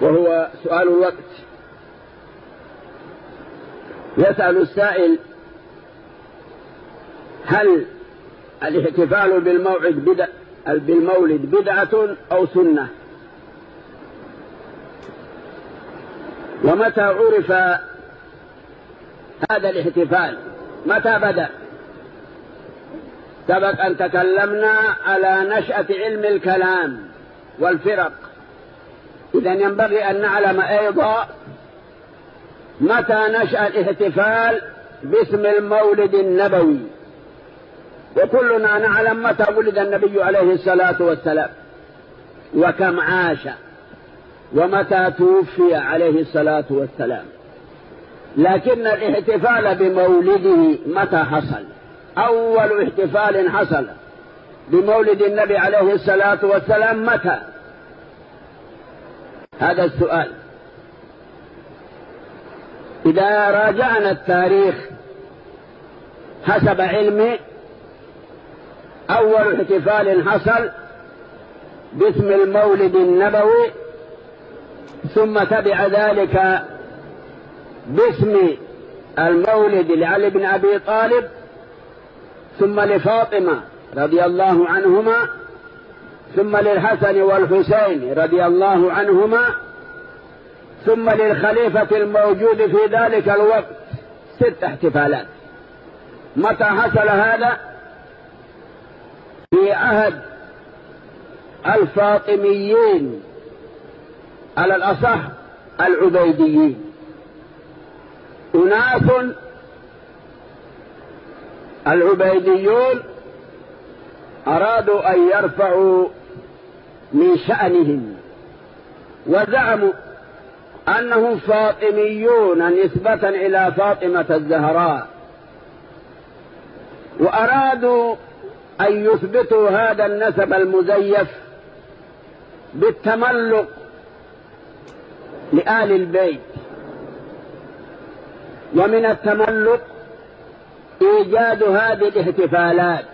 وهو سؤال الوقت. يسأل السائل: هل الاحتفال بالمولد بدعة أو سنة؟ ومتى عرف هذا الاحتفال؟ متى بدأ؟ سبق أن تكلمنا على نشأة علم الكلام والفرق، إذن ينبغي أن نعلم أيضا متى نشأ الاحتفال باسم المولد النبوي. وكلنا نعلم متى ولد النبي عليه الصلاة والسلام وكم عاش ومتى توفي عليه الصلاة والسلام، لكن الاحتفال بمولده متى حصل؟ أول احتفال حصل بمولد النبي عليه الصلاة والسلام متى؟ هذا السؤال. إذا راجعنا التاريخ حسب علمي، أول احتفال حصل باسم المولد النبوي، ثم تبع ذلك باسم المولد لعلي بن أبي طالب، ثم لفاطمة رضي الله عنهما، ثم للحسن والحسين رضي الله عنهما، ثم للخليفة الموجود في ذلك الوقت 6 احتفالات. متى حصل هذا؟ في عهد الفاطميين، على الأصح العبيديين. أناس العبيديون أرادوا أن يرفعوا من شأنهم، وزعموا أنهم فاطميون نسبة إلى فاطمة الزهراء، وأرادوا أن يثبتوا هذا النسب المزيف بالتملق لآل البيت. ومن التملق إيجاد هذه الاحتفالات،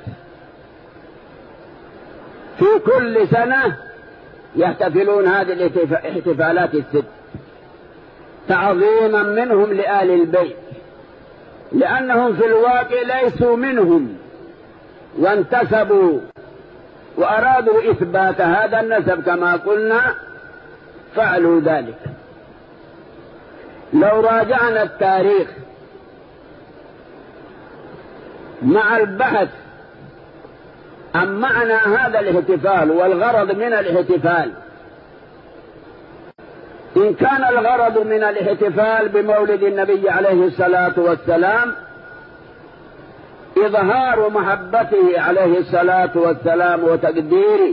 في كل سنة يحتفلون هذه الاحتفالات 6 تعظيما منهم لآل البيت، لأنهم في الواقع ليسوا منهم وانتسبوا وأرادوا إثبات هذا النسب كما قلنا، فعلوا ذلك. لو راجعنا التاريخ مع البحث عن معنى هذا الاحتفال والغرض من الاحتفال، إن كان الغرض من الاحتفال بمولد النبي عليه الصلاة والسلام إظهار محبته عليه الصلاة والسلام وتقديره،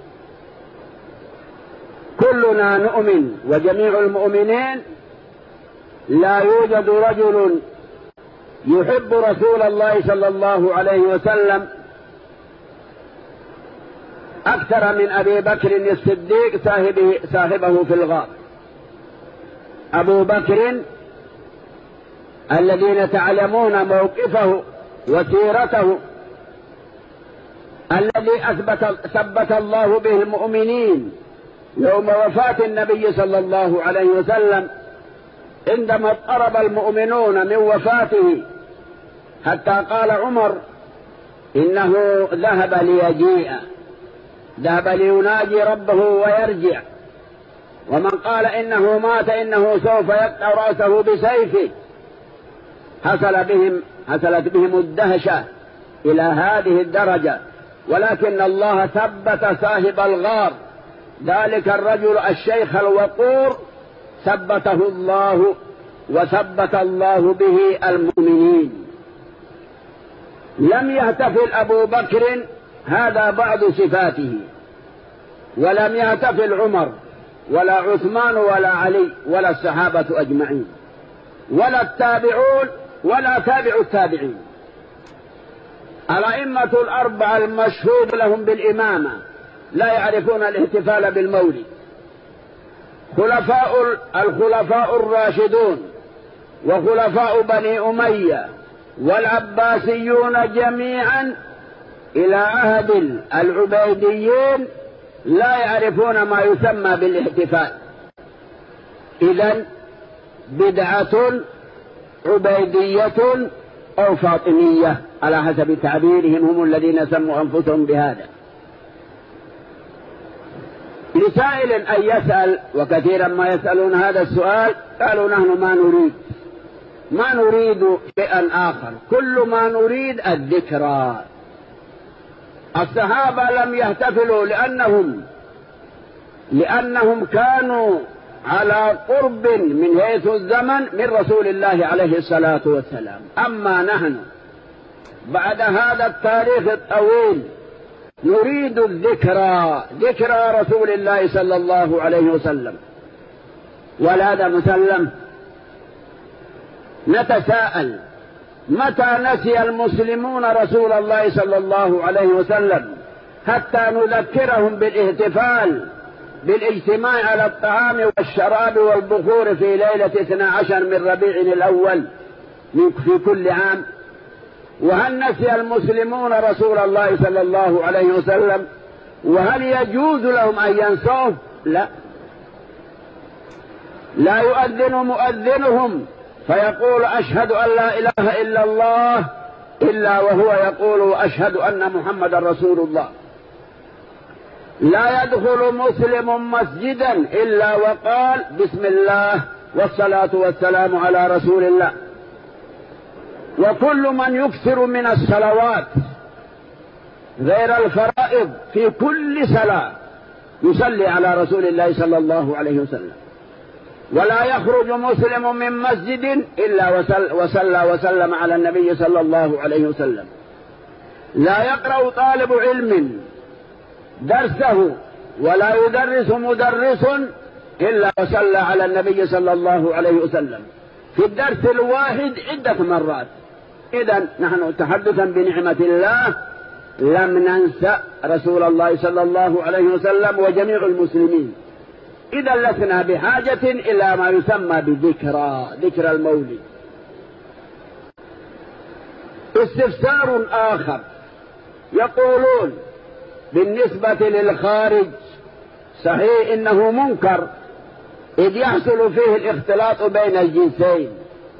كلنا نؤمن وجميع المؤمنين لا يوجد رجل يحب رسول الله صلى الله عليه وسلم أكثر من أبي بكر الصديق صاحبه في الغار. أبو بكر الذين تعلمون موقفه وسيرته الذي ثبت الله به المؤمنين يوم وفاة النبي صلى الله عليه وسلم، عندما اضطرب المؤمنون من وفاته حتى قال عمر إنه ذهب ليجيء، ذهب ليناجي ربه ويرجع، ومن قال إنه مات إنه سوف يقطع رأسه بسيفه. حصلت بهم الدهشة إلى هذه الدرجة، ولكن الله ثبت صاحب الغار، ذلك الرجل الشيخ الوقور، ثبته الله وثبت الله به المؤمنين. لم يحتفل أبو بكر، هذا بعض صفاته، ولم يحتفل عمر ولا عثمان ولا علي ولا الصحابة أجمعين ولا التابعون ولا تابع التابعين. الأئمة الأربعة المشهود لهم بالإمامة لا يعرفون الاحتفال بالمولد. الخلفاء الراشدون وخلفاء بني أمية والعباسيون جميعا إلى عهد العبيديين لا يعرفون ما يسمى بالاحتفال. إذن بدعة عبيدية أو فاطمية على حسب تعبيرهم، هم الذين سموا أنفسهم بهذا. لسائل أن يسأل، وكثيرا ما يسألون هذا السؤال، قالوا نحن ما نريد شيئا آخر، كل ما نريد الذكرى. الصحابة لم يحتفلوا لأنهم كانوا على قرب من حيث الزمن من رسول الله عليه الصلاة والسلام. أما نحن بعد هذا التاريخ الطويل نريد الذكرى، ذكرى رسول الله صلى الله عليه وسلم. ولهذا مسلم نتساءل متى نسي المسلمون رسول الله صلى الله عليه وسلم حتى نذكرهم بالاحتفال بالاجتماع على الطعام والشراب والبخور في ليلة 12 من ربيع الأول في كل عام؟ وهل نسي المسلمون رسول الله صلى الله عليه وسلم؟ وهل يجوز لهم أن ينسوه؟ لا يؤذن مؤذنهم فيقول أشهد أن لا إله إلا الله إلا وهو يقول أشهد أن محمد رسول الله. لا يدخل مسلم مسجدا إلا وقال بسم الله والصلاة والسلام على رسول الله. وكل من يكثر من الصلوات غير الفرائض في كل صلاة يصلي على رسول الله صلى الله عليه وسلم. ولا يخرج مسلم من مسجد إلا وصلى وسلم على النبي صلى الله عليه وسلم. لا يقرأ طالب علم درسه ولا يدرس مدرس إلا وصلى على النبي صلى الله عليه وسلم في الدرس الواحد عدة مرات. إذن نحن تحدثا بنعمة الله لم ننسى رسول الله صلى الله عليه وسلم وجميع المسلمين. إذا لسنا بحاجة إلى ما يسمى ذكرى المولد. استفسار آخر، يقولون بالنسبة للخارج صحيح إنه منكر إذ يحصل فيه الاختلاط بين الجنسين،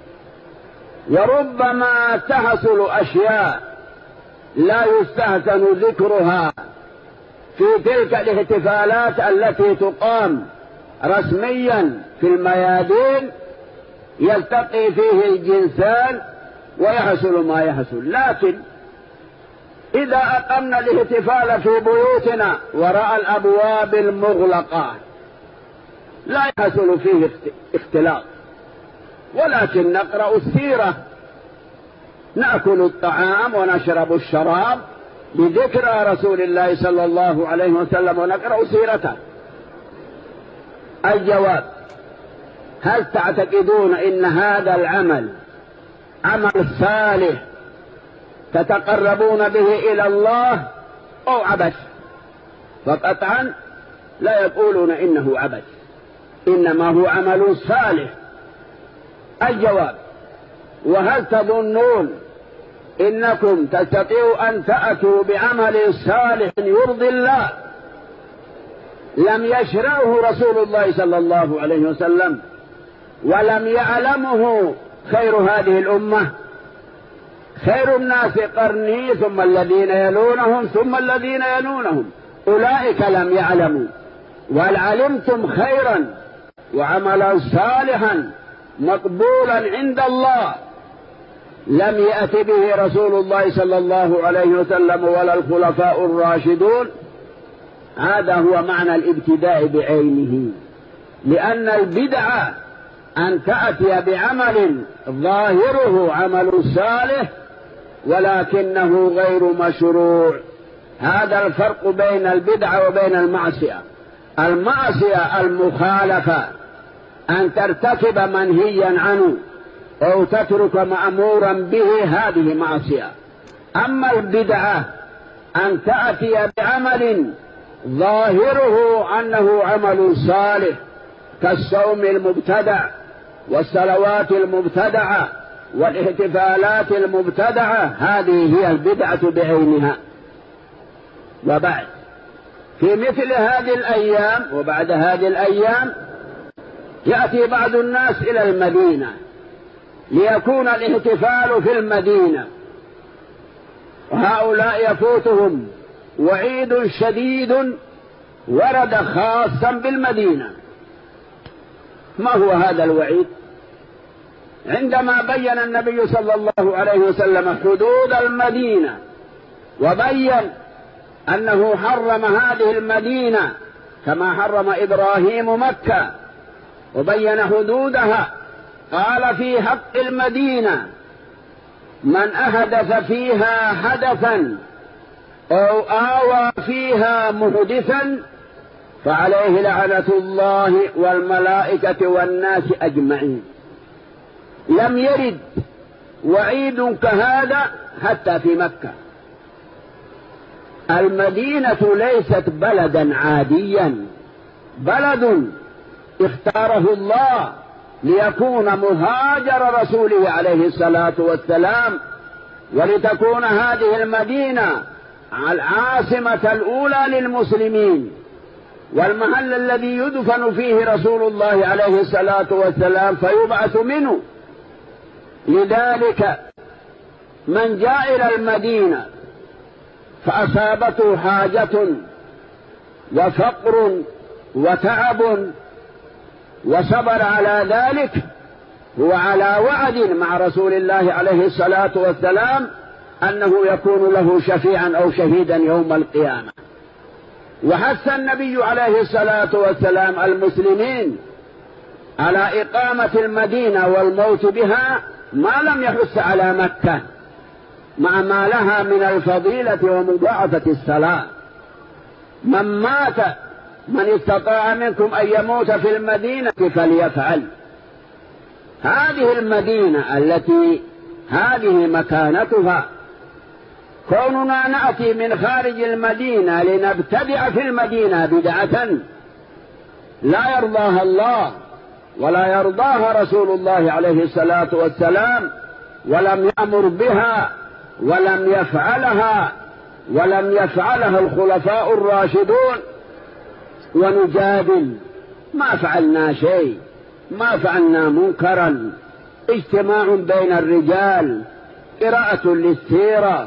وربما تحصل أشياء لا يستحسن ذكرها في تلك الاحتفالات التي تقام رسميا في الميادين يلتقي فيه الجنسان ويحصل ما يحصل. لكن إذا أقمنا الاحتفال في بيوتنا وراء الأبواب المغلقة لا يحصل فيه اختلاط، ولكن نقرأ السيرة، نأكل الطعام ونشرب الشراب بذكرى رسول الله صلى الله عليه وسلم ونقرأ سيرته. الجواب: هل تعتقدون إن هذا العمل عمل صالح تتقربون به إلى الله أو عبث؟ فقطعا لا يقولون إنه عبث، إنما هو عمل صالح. الجواب: وهل تظنون إنكم تستطيعوا أن تأتوا بعمل صالح يرضي الله لم يشرعه رسول الله صلى الله عليه وسلم ولم يعلمه خير هذه الأمة؟ خير الناس قرني ثم الذين يلونهم ثم الذين يلونهم، أولئك لم يعلموا. وهل علمتم خيرا وعملا صالحا مقبولا عند الله لم يأت به رسول الله صلى الله عليه وسلم ولا الخلفاء الراشدون؟ هذا هو معنى الابتداء بعينه. لأن البدعة أن تأتي بعمل ظاهره عمل صالح ولكنه غير مشروع. هذا الفرق بين البدعة وبين المعصية. المعصية المخالفة أن ترتكب منهيا عنه أو تترك مأمورا به، هذه معصية. أما البدعة أن تأتي بعمل ظاهره أنه عمل صالح كالصوم المبتدع والصلوات المبتدعة والاحتفالات المبتدعة، هذه هي البدعة بعينها. وبعد في مثل هذه الأيام وبعد هذه الأيام يأتي بعض الناس إلى المدينة ليكون الاحتفال في المدينة، وهؤلاء يفوتهم وعيد شديد ورد خاصا بالمدينة. ما هو هذا الوعيد؟ عندما بين النبي صلى الله عليه وسلم حدود المدينة وبين أنه حرم هذه المدينة كما حرم إبراهيم مكة، وبين حدودها، قال في حق المدينة: من أحدث فيها حدثا أو آوى فيها محدثا فعليه لعنة الله والملائكة والناس أجمعين. لم يرد وعيد كهذا حتى في مكة. المدينة ليست بلدا عاديا، بلد اختاره الله ليكون مهاجر رسوله عليه الصلاة والسلام، ولتكون هذه المدينة العاصمة الأولى للمسلمين، والمحل الذي يدفن فيه رسول الله عليه الصلاة والسلام فيبعث منه. لذلك من جاء إلى المدينة فأصابته حاجة وفقر وتعب وصبر على ذلك، هو على وعد مع رسول الله عليه الصلاة والسلام أنه يكون له شفيعا أو شهيدا يوم القيامة. وحث النبي عليه الصلاة والسلام المسلمين على إقامة المدينة والموت بها ما لم يحث على مكة، مع ما لها من الفضيلة ومضاعفة الصلاة. من استطاع منكم أن يموت في المدينة فليفعل. هذه المدينة التي هذه مكانتها، كوننا نأتي من خارج المدينة لنبتدع في المدينة بدعة لا يرضاها الله ولا يرضاها رسول الله عليه الصلاة والسلام، ولم يأمر بها ولم يفعلها الخلفاء الراشدون، ونجادل ما فعلنا شيء، ما فعلنا منكرا، اجتماع بين الرجال، قراءة للسيرة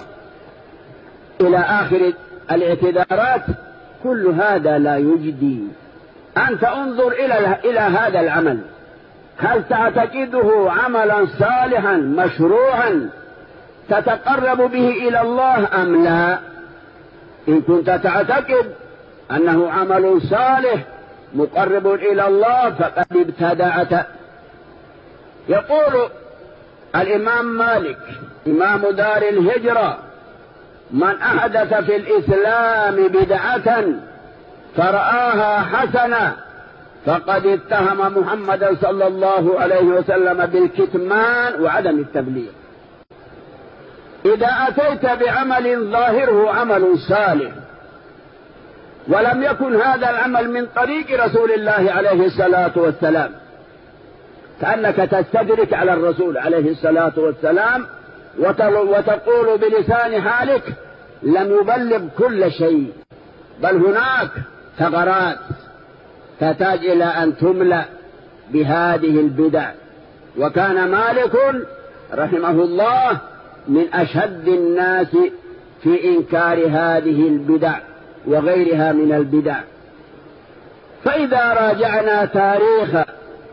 إلى آخر الاعتذارات، كل هذا لا يجدي. أنت انظر إلى هذا العمل، هل تعتقده عملا صالحا مشروعا تتقرب به إلى الله أم لا؟ إن كنت تعتقد أنه عمل صالح مقرب إلى الله فقد ابتدعت. يقول الإمام مالك إمام دار الهجرة: من أحدث في الإسلام بدعة فرآها حسنة فقد اتهم محمدا صلى الله عليه وسلم بالكتمان وعدم التبليغ. إذا أتيت بعمل ظاهره عمل صالح ولم يكن هذا العمل من طريق رسول الله عليه الصلاة والسلام، كأنك تستدرك على الرسول عليه الصلاة والسلام وتقول بلسان حالك: لم يبلغ كل شيء، بل هناك ثغرات تحتاج إلى أن تملأ بهذه البدع. وكان مالك رحمه الله من أشد الناس في إنكار هذه البدع وغيرها من البدع. فإذا راجعنا تاريخ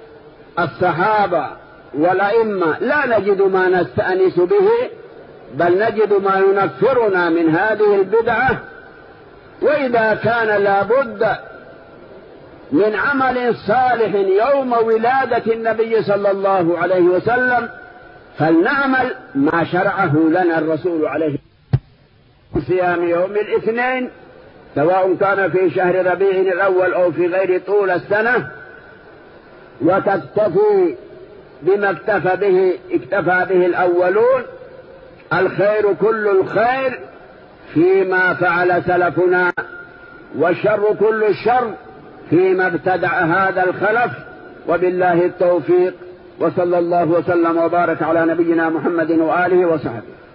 الصحابة والأئمة لا نجد ما نستأنس به، بل نجد ما ينفرنا من هذه البدعة. وإذا كان لابد من عمل صالح يوم ولادة النبي صلى الله عليه وسلم فلنعمل ما شرعه لنا الرسول عليه صيام يوم الاثنين، سواء كان في شهر ربيع الأول أو في غير طول السنة، وتكتفي بما اكتفى به الأولون. الخير كل الخير فيما فعل سلفنا، والشر كل الشر فيما ابتدع هذا الخلف. وبالله التوفيق، وصلى الله وسلم وبارك على نبينا محمد وآله وصحبه.